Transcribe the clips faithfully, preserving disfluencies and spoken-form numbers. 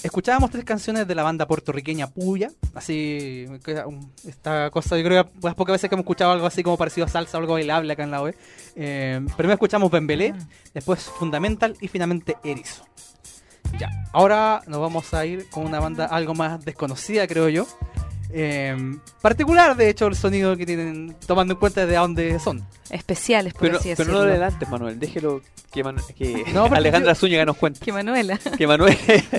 escuchábamos tres canciones de la banda puertorriqueña Puya, así, esta cosa, yo creo que las pocas veces que hemos escuchado algo así como parecido a salsa o algo bailable acá en la web. Eh, primero escuchamos Bembelé, mm. después Fundamental y finalmente Erizo. Ya, ahora nos vamos a ir con una banda algo más desconocida, creo yo. Eh, particular, de hecho, el sonido que tienen, tomando en cuenta de dónde son. Especiales, por pero, así pero decirlo. no lo adelantes, Manuel, déjelo que, Man- que no, Alejandra yo... Zúñiga nos cuente. Que Manuela. Que Manuel...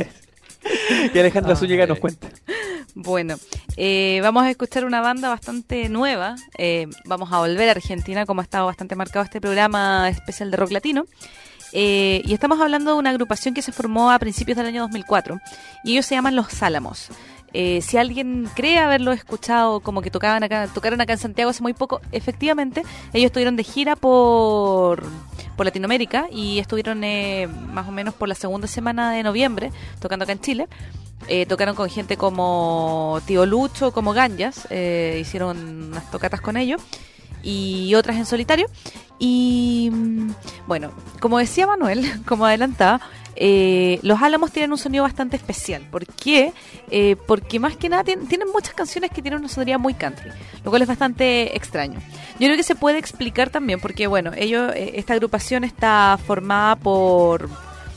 que Alejandra ah, Zúñiga nos cuente. Bueno, eh, vamos a escuchar una banda bastante nueva. Eh, vamos a volver a Argentina, como ha estado bastante marcado este programa especial de rock latino. Eh, y estamos hablando de una agrupación que se formó a principios del año dos mil cuatro. Y ellos se llaman Los Álamos. Eh, si alguien cree haberlo escuchado como que tocaban acá, tocaron acá en Santiago hace muy poco, efectivamente, ellos estuvieron de gira por, por Latinoamérica y estuvieron eh, más o menos por la segunda semana de noviembre tocando acá en Chile. Eh, tocaron con gente como Tío Lucho, como Ganjas, eh, hicieron unas tocatas con ellos y otras en solitario. Y bueno, como decía Manuel, como adelantaba, eh, Los Álamos tienen un sonido bastante especial. ¿Por qué? Eh, porque más que nada tienen, tienen muchas canciones que tienen una sonoridad muy country, lo cual es bastante extraño. Yo creo que se puede explicar también porque, bueno, ellos, eh, esta agrupación está formada por...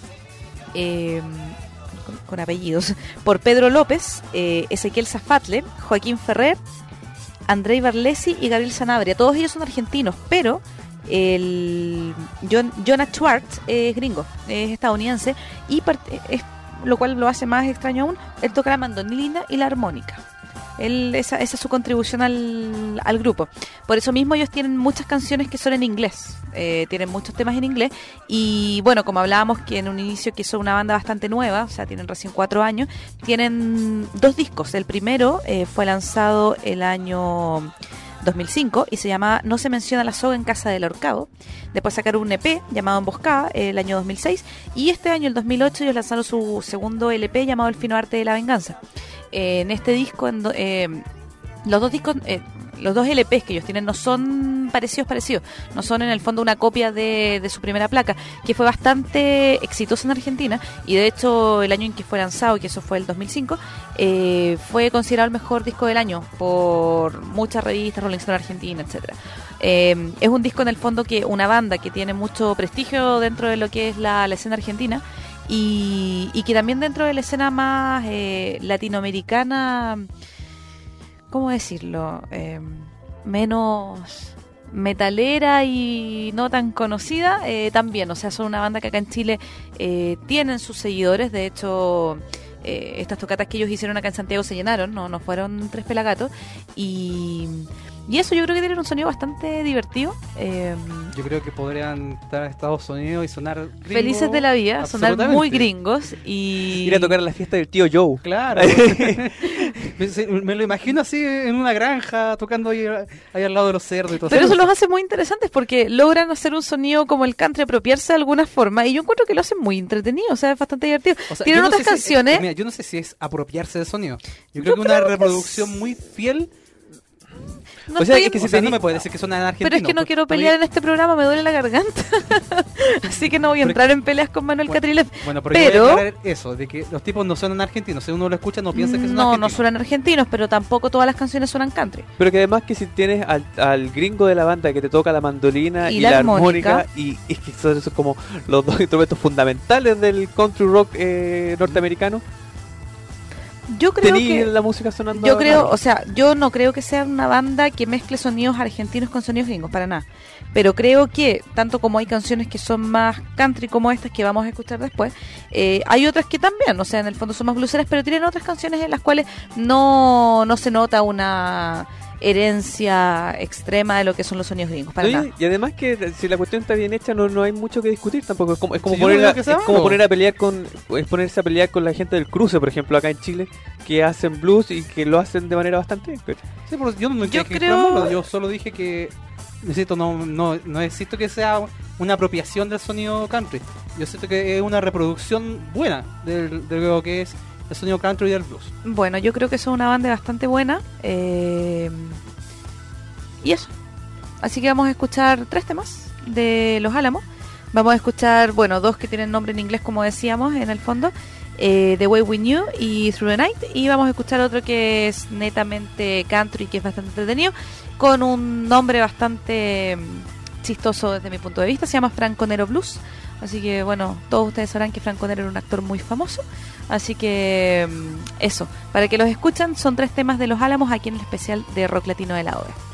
Eh, con, con apellidos, por Pedro López, eh, Ezequiel Zafatle, Joaquín Ferrer, Andrei Barlesi y Gabriel Sanabria. Todos ellos son argentinos, pero el John, Jonah Schwartz es gringo, es estadounidense, y part- es, lo cual lo hace más extraño aún, él toca la mandolina y la armónica. Él, esa, esa es su contribución al, al grupo. Por eso mismo ellos tienen muchas canciones que son en inglés, eh, tienen muchos temas en inglés. Y bueno, como hablábamos que en un inicio que son una banda bastante nueva, o sea, tienen recién cuatro años, tienen dos discos. El primero eh, fue lanzado el año dos mil cinco y se llama No se menciona la soga en casa del ahorcado. Después sacaron un E P llamado Emboscada el año dos mil seis, y este año, el dos mil ocho, ellos lanzaron su segundo L P llamado El fino arte de la venganza. Eh, en este disco, en do, eh, los dos discos, eh, los dos L Pes que ellos tienen no son parecidos parecidos, no son en el fondo una copia de, de su primera placa, que fue bastante exitosa en Argentina, y de hecho el año en que fue lanzado, que eso fue el dos mil cinco, eh, fue considerado el mejor disco del año por muchas revistas, Rolling Stone Argentina, etcétera. Eh, es un disco en el fondo que una banda que tiene mucho prestigio dentro de lo que es la, la escena argentina, y, y que también dentro de la escena más eh, latinoamericana, ¿cómo decirlo? Eh, menos metalera y no tan conocida, eh, también, o sea, son una banda que acá en Chile eh, tienen sus seguidores. De hecho, eh, estas tocatas que ellos hicieron acá en Santiago se llenaron, no, no fueron tres pelagatos, y... Y eso yo creo que tiene un sonido bastante divertido. Eh, yo creo que podrían estar en Estados Unidos y sonar gringo, felices de la vida, sonar muy gringos. Y ir a tocar a la fiesta del tío Joe. Claro. me, me lo imagino así en una granja, tocando ahí, ahí al lado de los cerdos y todo. Pero eso los hace muy interesantes porque logran hacer un sonido como el country, apropiarse de alguna forma. Y yo encuentro que lo hacen muy entretenido, o sea, es bastante divertido. O sea, tienen otras no canciones. Si, mira, yo no sé si es apropiarse del sonido. Yo creo yo que creo una que reproducción es... muy fiel. No o sea, es que si o sea, no me puede decir que son en argentino. Pero es que no quiero pelear en este programa, me duele la garganta. Así que no voy a entrar en peleas con Manuel bueno, Catriles. Bueno, pero, pero... yo voy a aclarar eso, de que los tipos no suenan argentinos. Si uno lo escucha, no piensa que son no, argentinos. No, no suenan argentinos, pero tampoco todas las canciones suenan country. Pero que además que si tienes al, al gringo de la banda que te toca la mandolina y, y la, la armónica, armónica, y es que son, son como los dos instrumentos fundamentales del country rock eh, norteamericano. Yo creo que la música sonando. Yo creo, o sea, yo no creo que sea una banda que mezcle sonidos argentinos con sonidos gringos, para nada. Pero creo que, tanto como hay canciones que son más country como estas que vamos a escuchar después, eh, hay otras que también, o sea, en el fondo son más blueseras, pero tienen otras canciones en las cuales no, no se nota una herencia extrema de lo que son los sonidos gringos, para Oye, nada. Y además que si la cuestión está bien hecha, no, no hay mucho que discutir tampoco. Es como, es como, sí, poner, a, que es como poner a pelear con, es ponerse a pelear con la gente del cruce, por ejemplo, acá en Chile, que hacen blues y que lo hacen de manera bastante bien. Sí, pero yo no yo que creo, yo solo dije que necesito no, no, no necesito que sea una apropiación del sonido country. Yo siento que es una reproducción buena de, de lo que es el sonido country y del blues. Bueno, yo creo que son una banda bastante buena. Eh... Y eso. Así que vamos a escuchar tres temas de Los Álamos. Vamos a escuchar, bueno, dos que tienen nombre en inglés, como decíamos, en el fondo. Eh, The Way We Knew y Through the Night. Y vamos a escuchar otro que es netamente country, que es bastante entretenido, con un nombre bastante chistoso desde mi punto de vista. Se llama Franco Nero Blues. Así que, bueno, todos ustedes sabrán que Franco Nero era un actor muy famoso. Así que, eso, para que los escuchan, son tres temas de Los Álamos aquí en el especial de Rock Latino de la O V E.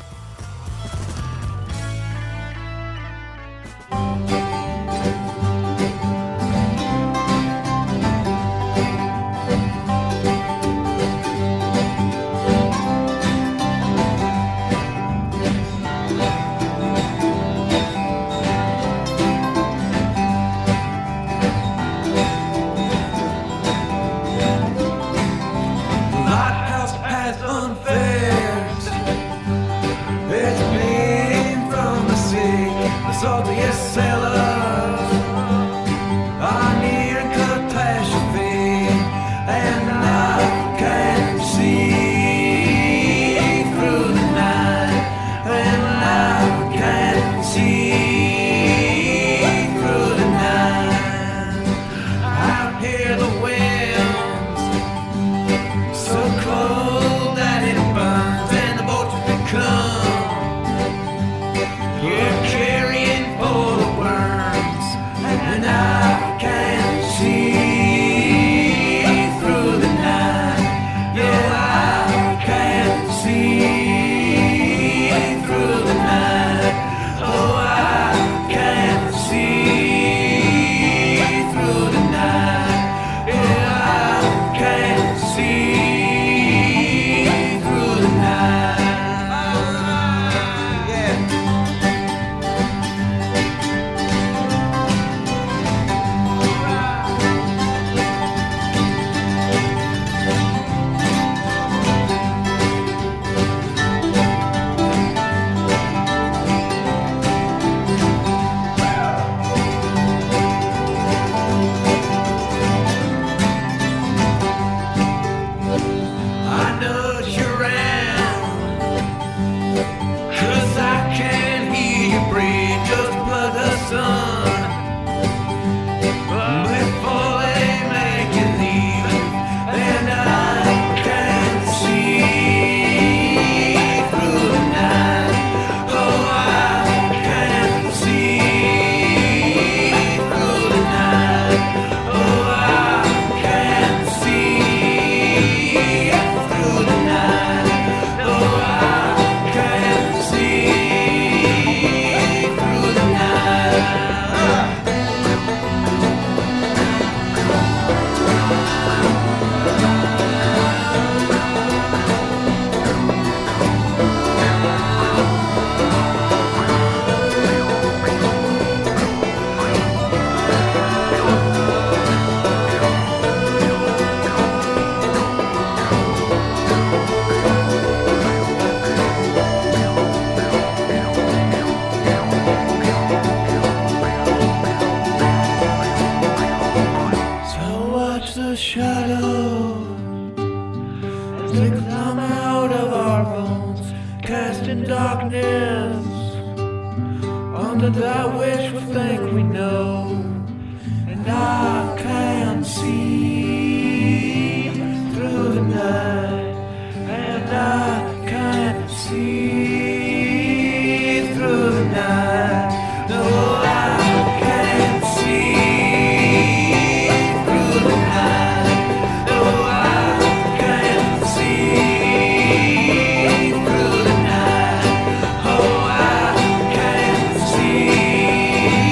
Oh, I can see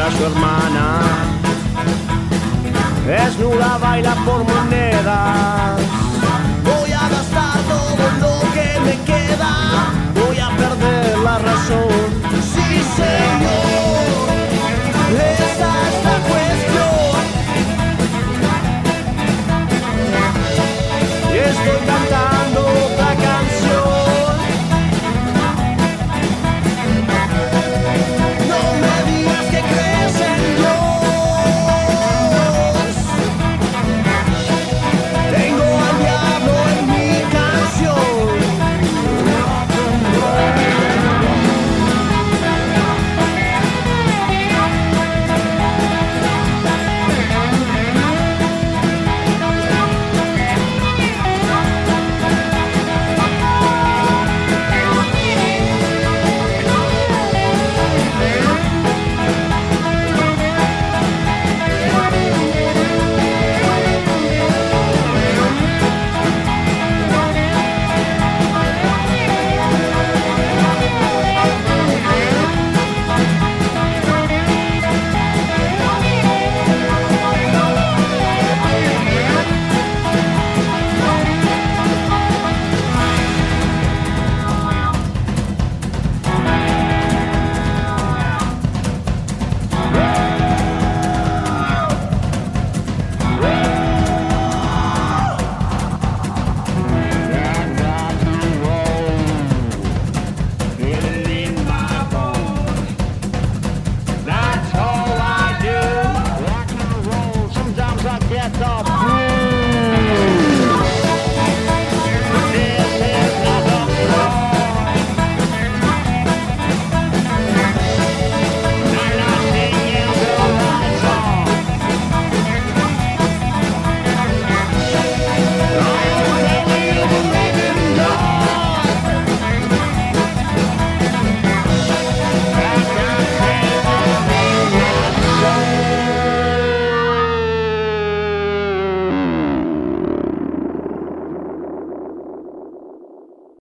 a su hermana. Desnuda baila por monedas. Voy a gastar todo lo que me queda. Voy a perder la razón. Sí, señor.